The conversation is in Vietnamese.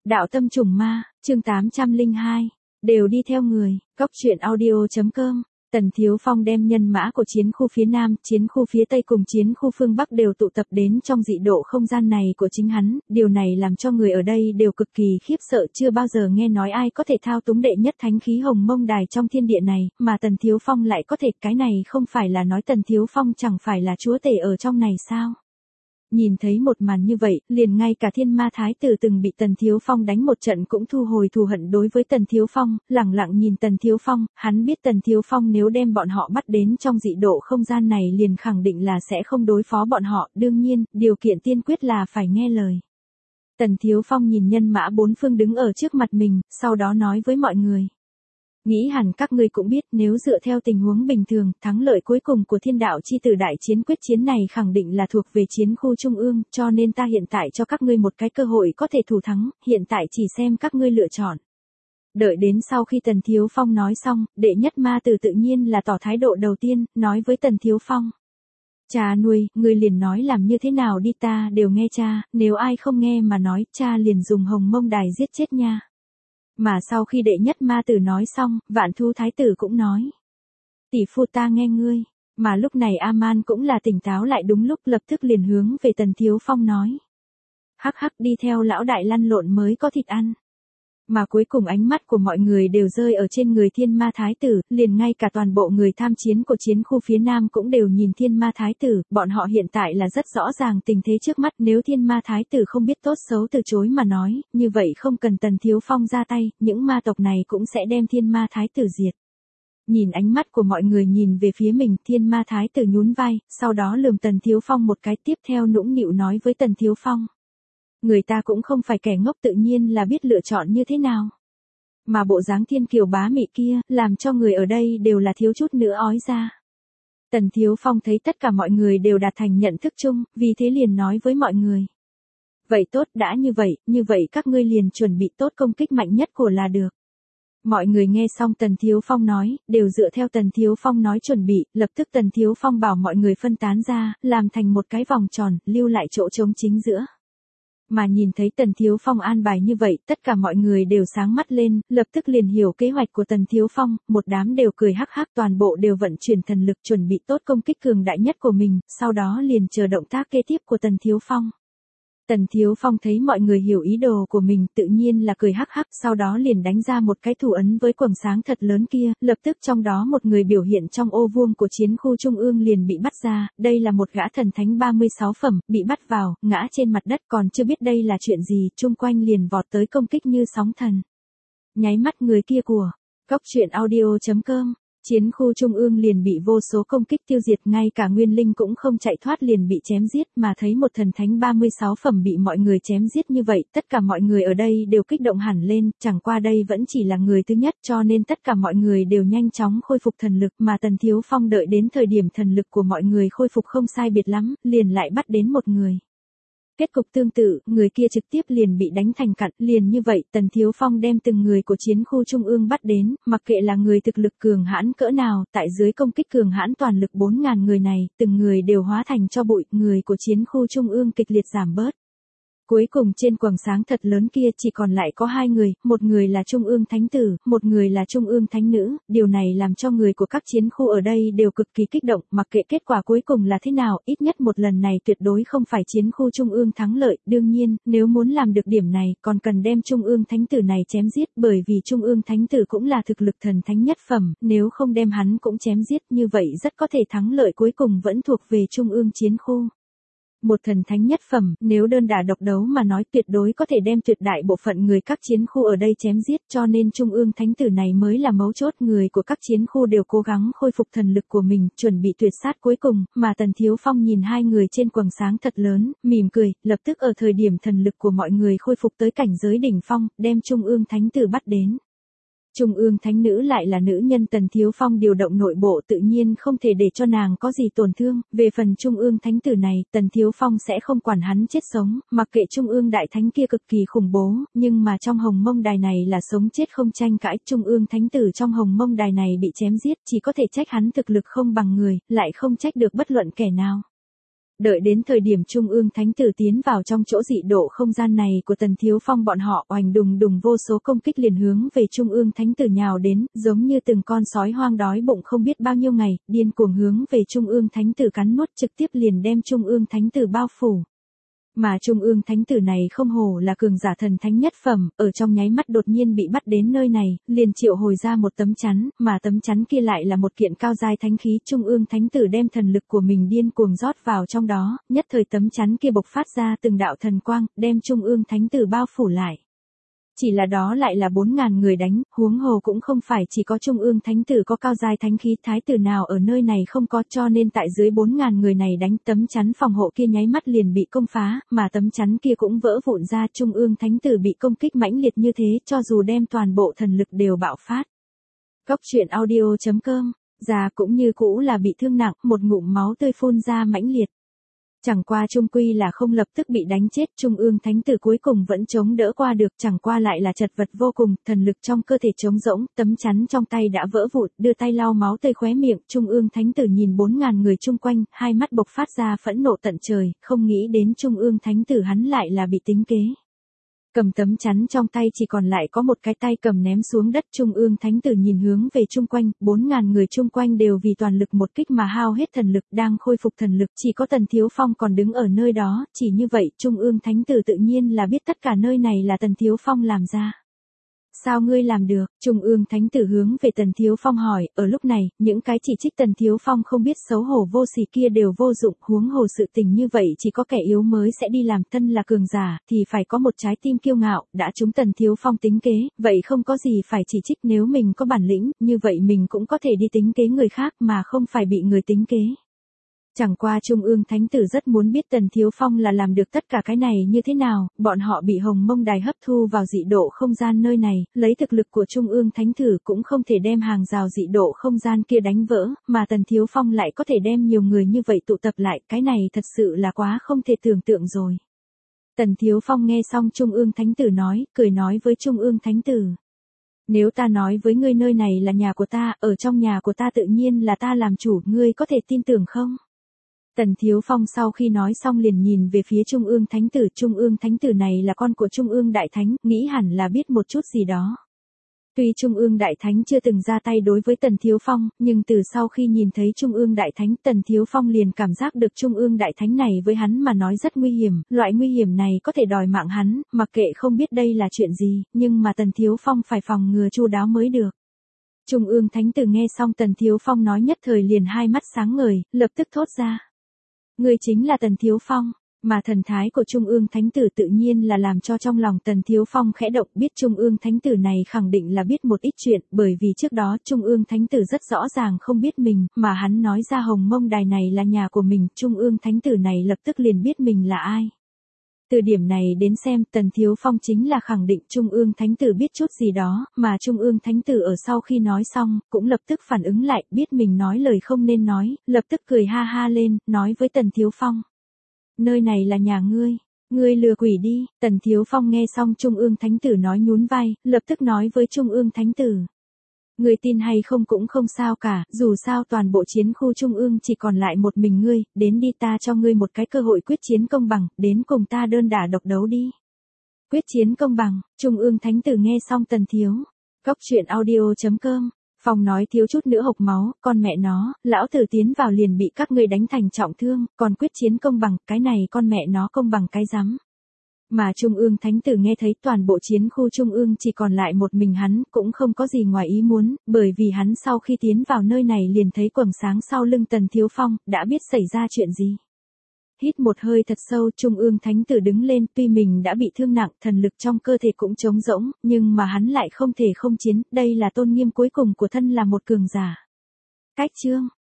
Đạo tâm trùng ma, chương 802, đều đi theo người, góc truyện audio.com. Tần Thiếu Phong đem nhân mã của chiến khu phía Nam, chiến khu phía Tây cùng chiến khu phương Bắc đều tụ tập đến trong dị độ không gian này của chính hắn, điều này làm cho người ở đây đều cực kỳ khiếp sợ, chưa bao giờ nghe nói ai có thể thao túng đệ nhất thánh khí Hồng Mông Đài trong thiên địa này, mà Tần Thiếu Phong lại có thể, cái này không phải là nói Tần Thiếu Phong chẳng phải là chúa tể ở trong này sao? Nhìn thấy một màn như vậy, liền ngay cả Thiên Ma Thái Tử từng bị Tần Thiếu Phong đánh một trận cũng thu hồi thù hận đối với Tần Thiếu Phong, lẳng lặng nhìn Tần Thiếu Phong, hắn biết Tần Thiếu Phong nếu đem bọn họ bắt đến trong dị độ không gian này liền khẳng định là sẽ không đối phó bọn họ, đương nhiên, điều kiện tiên quyết là phải nghe lời. Tần Thiếu Phong nhìn nhân mã bốn phương đứng ở trước mặt mình, sau đó nói với mọi người. Nghĩ hẳn các ngươi cũng biết nếu dựa theo tình huống bình thường, thắng lợi cuối cùng của thiên đạo chi tử đại chiến quyết chiến này khẳng định là thuộc về chiến khu trung ương, cho nên ta hiện tại cho các ngươi một cái cơ hội có thể thủ thắng, hiện tại chỉ xem các ngươi lựa chọn. Đợi đến sau khi Tần Thiếu Phong nói xong, đệ nhất ma tử tự nhiên là tỏ thái độ đầu tiên, nói với Tần Thiếu Phong. Cha nuôi, ngươi liền nói làm như thế nào đi ta đều nghe cha, nếu ai không nghe mà nói, cha liền dùng Hồng Mông Đài giết chết nha. Mà sau khi đệ nhất ma tử nói xong, Vạn Thú Thái Tử cũng nói. Tỷ phu ta nghe ngươi, mà lúc này A-man cũng là tỉnh táo lại đúng lúc lập tức liền hướng về Tần Thiếu Phong nói. Hắc hắc đi theo lão đại lăn lộn mới có thịt ăn. Mà cuối cùng ánh mắt của mọi người đều rơi ở trên người Thiên Ma Thái Tử, liền ngay cả toàn bộ người tham chiến của chiến khu phía Nam cũng đều nhìn Thiên Ma Thái Tử, bọn họ hiện tại là rất rõ ràng tình thế trước mắt, nếu Thiên Ma Thái Tử không biết tốt xấu từ chối mà nói, như vậy không cần Tần Thiếu Phong ra tay, những ma tộc này cũng sẽ đem Thiên Ma Thái Tử diệt. Nhìn ánh mắt của mọi người nhìn về phía mình, Thiên Ma Thái Tử nhún vai, sau đó lườm Tần Thiếu Phong một cái, tiếp theo nũng nịu nói với Tần Thiếu Phong. Người ta cũng không phải kẻ ngốc, tự nhiên là biết lựa chọn như thế nào. Mà bộ dáng thiên kiều bá mị kia, làm cho người ở đây đều là thiếu chút nữa ói ra. Tần Thiếu Phong thấy tất cả mọi người đều đạt thành nhận thức chung, vì thế liền nói với mọi người. Vậy tốt, đã như vậy các ngươi liền chuẩn bị tốt công kích mạnh nhất của là được. Mọi người nghe xong Tần Thiếu Phong nói, đều dựa theo Tần Thiếu Phong nói chuẩn bị, lập tức Tần Thiếu Phong bảo mọi người phân tán ra, làm thành một cái vòng tròn, lưu lại chỗ trống chính giữa. Mà nhìn thấy Tần Thiếu Phong an bài như vậy, tất cả mọi người đều sáng mắt lên, lập tức liền hiểu kế hoạch của Tần Thiếu Phong, một đám đều cười hắc hắc, toàn bộ đều vận chuyển thần lực chuẩn bị tốt công kích cường đại nhất của mình, sau đó liền chờ động tác kế tiếp của Tần Thiếu Phong. Tần Thiếu Phong thấy mọi người hiểu ý đồ của mình tự nhiên là cười hắc hắc, sau đó liền đánh ra một cái thủ ấn với quầng sáng thật lớn kia, lập tức trong đó một người biểu hiện trong ô vuông của chiến khu trung ương liền bị bắt ra, đây là một gã thần thánh 36 phẩm, bị bắt vào, ngã trên mặt đất còn chưa biết đây là chuyện gì, chung quanh liền vọt tới công kích như sóng thần. Nháy mắt người kia của, góc truyện audio.com. Chiến khu trung ương liền bị vô số công kích tiêu diệt, ngay cả Nguyên Linh cũng không chạy thoát liền bị chém giết, mà thấy một thần thánh 36 phẩm bị mọi người chém giết như vậy, tất cả mọi người ở đây đều kích động hẳn lên, chẳng qua đây vẫn chỉ là người thứ nhất cho nên tất cả mọi người đều nhanh chóng khôi phục thần lực, mà Tần Thiếu Phong đợi đến thời điểm thần lực của mọi người khôi phục không sai biệt lắm, liền lại bắt đến một người. Kết cục tương tự, người kia trực tiếp liền bị đánh thành cặn, liền như vậy, Tần Thiếu Phong đem từng người của chiến khu trung ương bắt đến, mặc kệ là người thực lực cường hãn cỡ nào, tại dưới công kích cường hãn toàn lực 4.000 người này, từng người đều hóa thành cho bụi, người của chiến khu trung ương kịch liệt giảm bớt. Cuối cùng trên quầng sáng thật lớn kia chỉ còn lại có hai người, một người là Trung ương Thánh Tử, một người là Trung ương Thánh Nữ, điều này làm cho người của các chiến khu ở đây đều cực kỳ kích động, mặc kệ kết quả cuối cùng là thế nào, ít nhất một lần này tuyệt đối không phải chiến khu Trung ương thắng lợi, đương nhiên, nếu muốn làm được điểm này, còn cần đem Trung ương Thánh Tử này chém giết, bởi vì Trung ương Thánh Tử cũng là thực lực thần thánh nhất phẩm, nếu không đem hắn cũng chém giết, như vậy rất có thể thắng lợi cuối cùng vẫn thuộc về Trung ương chiến khu. Một thần thánh nhất phẩm, nếu đơn đả độc đấu mà nói tuyệt đối có thể đem tuyệt đại bộ phận người các chiến khu ở đây chém giết, cho nên Trung ương Thánh Tử này mới là mấu chốt, người của các chiến khu đều cố gắng khôi phục thần lực của mình, chuẩn bị tuyệt sát cuối cùng, mà Tần Thiếu Phong nhìn hai người trên quầng sáng thật lớn, mỉm cười, lập tức ở thời điểm thần lực của mọi người khôi phục tới cảnh giới đỉnh phong, đem Trung ương Thánh Tử bắt đến. Trung ương Thánh Nữ lại là nữ nhân Tần Thiếu Phong điều động nội bộ tự nhiên không thể để cho nàng có gì tổn thương, về phần Trung ương Thánh Tử này, Tần Thiếu Phong sẽ không quản hắn chết sống, mặc kệ Trung ương Đại Thánh kia cực kỳ khủng bố, nhưng mà trong Hồng Mông Đài này là sống chết không tranh cãi, Trung ương Thánh Tử trong Hồng Mông Đài này bị chém giết, chỉ có thể trách hắn thực lực không bằng người, lại không trách được bất luận kẻ nào. Đợi đến thời điểm Trung ương Thánh Tử tiến vào trong chỗ dị độ không gian này của Tần Thiếu Phong, bọn họ oành đùng đùng vô số công kích liền hướng về Trung ương Thánh Tử nhào đến, giống như từng con sói hoang đói bụng không biết bao nhiêu ngày, điên cuồng hướng về Trung ương Thánh Tử cắn nuốt, trực tiếp liền đem Trung ương Thánh Tử bao phủ. Mà Trung ương Thánh Tử này không hổ là cường giả thần thánh nhất phẩm, ở trong nháy mắt đột nhiên bị bắt đến nơi này, liền triệu hồi ra một tấm chắn, mà tấm chắn kia lại là một kiện cao giai thánh khí. Trung ương Thánh Tử đem thần lực của mình điên cuồng rót vào trong đó, nhất thời tấm chắn kia bộc phát ra từng đạo thần quang, đem Trung ương Thánh Tử bao phủ lại. Chỉ là đó lại là 4.000 người đánh, huống hồ cũng không phải chỉ có Trung ương Thánh Tử có cao giai thánh khí, thái tử nào ở nơi này không có, cho nên tại dưới 4.000 người này đánh, tấm chắn phòng hộ kia nháy mắt liền bị công phá, mà tấm chắn kia cũng vỡ vụn ra. Trung ương Thánh Tử bị công kích mãnh liệt như thế, cho dù đem toàn bộ thần lực đều bạo phát. Góc truyện audio.com, già cũng như cũ là bị thương nặng, một ngụm máu tươi phun ra mãnh liệt. Chẳng qua trung quy là không lập tức bị đánh chết, Trung ương Thánh Tử cuối cùng vẫn chống đỡ qua được, chẳng qua lại là chật vật vô cùng, thần lực trong cơ thể trống rỗng, tấm chắn trong tay đã vỡ vụn, đưa tay lau máu tươi khóe miệng. Trung ương Thánh Tử nhìn 4.000 người chung quanh, hai mắt bộc phát ra phẫn nộ tận trời, không nghĩ đến Trung ương Thánh Tử hắn lại là bị tính kế. Cầm tấm chắn trong tay chỉ còn lại có một cái tay cầm ném xuống đất. Trung ương Thánh Tử nhìn hướng về chung quanh, 4.000 người chung quanh đều vì toàn lực một kích mà hao hết thần lực, đang khôi phục thần lực, chỉ có Tần Thiếu Phong còn đứng ở nơi đó, chỉ như vậy Trung ương Thánh Tử tự nhiên là biết tất cả nơi này là Tần Thiếu Phong làm ra. Sao ngươi làm được? Trung ương Thánh Tử hướng về Tần Thiếu Phong hỏi. Ở lúc này, những cái chỉ trích Tần Thiếu Phong không biết xấu hổ vô sỉ kia đều vô dụng, huống hồ sự tình như vậy chỉ có kẻ yếu mới sẽ đi làm, thân là cường giả thì phải có một trái tim kiêu ngạo, đã trúng Tần Thiếu Phong tính kế, vậy không có gì phải chỉ trích, nếu mình có bản lĩnh, như vậy mình cũng có thể đi tính kế người khác mà không phải bị người tính kế. Chẳng qua Trung ương Thánh Tử rất muốn biết Tần Thiếu Phong là làm được tất cả cái này như thế nào, bọn họ bị Hồng Mông Đài hấp thu vào dị độ không gian nơi này, lấy thực lực của Trung ương Thánh Tử cũng không thể đem hàng rào dị độ không gian kia đánh vỡ, mà Tần Thiếu Phong lại có thể đem nhiều người như vậy tụ tập lại, cái này thật sự là quá không thể tưởng tượng rồi. Tần Thiếu Phong nghe xong Trung ương Thánh Tử nói, cười nói với Trung ương Thánh Tử. Nếu ta nói với ngươi nơi này là nhà của ta, ở trong nhà của ta tự nhiên là ta làm chủ, ngươi có thể tin tưởng không? Tần Thiếu Phong sau khi nói xong liền nhìn về phía Trung ương Thánh Tử. Trung ương Thánh Tử này là con của Trung ương Đại Thánh, nghĩ hẳn là biết một chút gì đó. Tuy Trung ương Đại Thánh chưa từng ra tay đối với Tần Thiếu Phong, nhưng từ sau khi nhìn thấy Trung ương Đại Thánh, Tần Thiếu Phong liền cảm giác được Trung ương Đại Thánh này với hắn mà nói rất nguy hiểm, loại nguy hiểm này có thể đòi mạng hắn, mặc kệ không biết đây là chuyện gì, nhưng mà Tần Thiếu Phong phải phòng ngừa chu đáo mới được. Trung ương Thánh Tử nghe xong Tần Thiếu Phong nói nhất thời liền hai mắt sáng ngời, lập tức thốt ra. Ngươi chính là Tần Thiếu Phong, mà thần thái của Trung ương Thánh Tử tự nhiên là làm cho trong lòng Tần Thiếu Phong khẽ động, biết Trung ương Thánh Tử này khẳng định là biết một ít chuyện, bởi vì trước đó Trung ương Thánh Tử rất rõ ràng không biết mình, mà hắn nói ra Hồng Mông Đài này là nhà của mình, Trung ương Thánh Tử này lập tức liền biết mình là ai. Từ điểm này đến xem, Tần Thiếu Phong chính là khẳng định Trung ương Thánh Tử biết chút gì đó, mà Trung ương Thánh Tử ở sau khi nói xong, cũng lập tức phản ứng lại, biết mình nói lời không nên nói, lập tức cười ha ha lên, nói với Tần Thiếu Phong. Nơi này là nhà ngươi lừa quỷ đi. Tần Thiếu Phong nghe xong Trung ương Thánh Tử nói nhún vai, lập tức nói với Trung ương Thánh Tử. Ngươi tin hay không cũng không sao cả, dù sao toàn bộ chiến khu Trung ương chỉ còn lại một mình ngươi, đến đi ta cho ngươi một cái cơ hội quyết chiến công bằng, đến cùng ta đơn đả độc đấu đi. Quyết chiến công bằng, Trung ương Thánh Tử nghe xong Tần Thiếu. Góc truyện audio.com, Phong nói thiếu chút nữa hộc máu, con mẹ nó, lão tử tiến vào liền bị các ngươi đánh thành trọng thương, còn quyết chiến công bằng, cái này con mẹ nó công bằng cái rắm. Mà Trung ương Thánh Tử nghe thấy toàn bộ chiến khu Trung ương chỉ còn lại một mình hắn, cũng không có gì ngoài ý muốn, bởi vì hắn sau khi tiến vào nơi này liền thấy quầng sáng sau lưng Tần Thiếu Phong, đã biết xảy ra chuyện gì. Hít một hơi thật sâu, Trung ương Thánh Tử đứng lên, tuy mình đã bị thương nặng, thần lực trong cơ thể cũng trống rỗng, nhưng mà hắn lại không thể không chiến, đây là tôn nghiêm cuối cùng của thân là một cường giả. Cách chương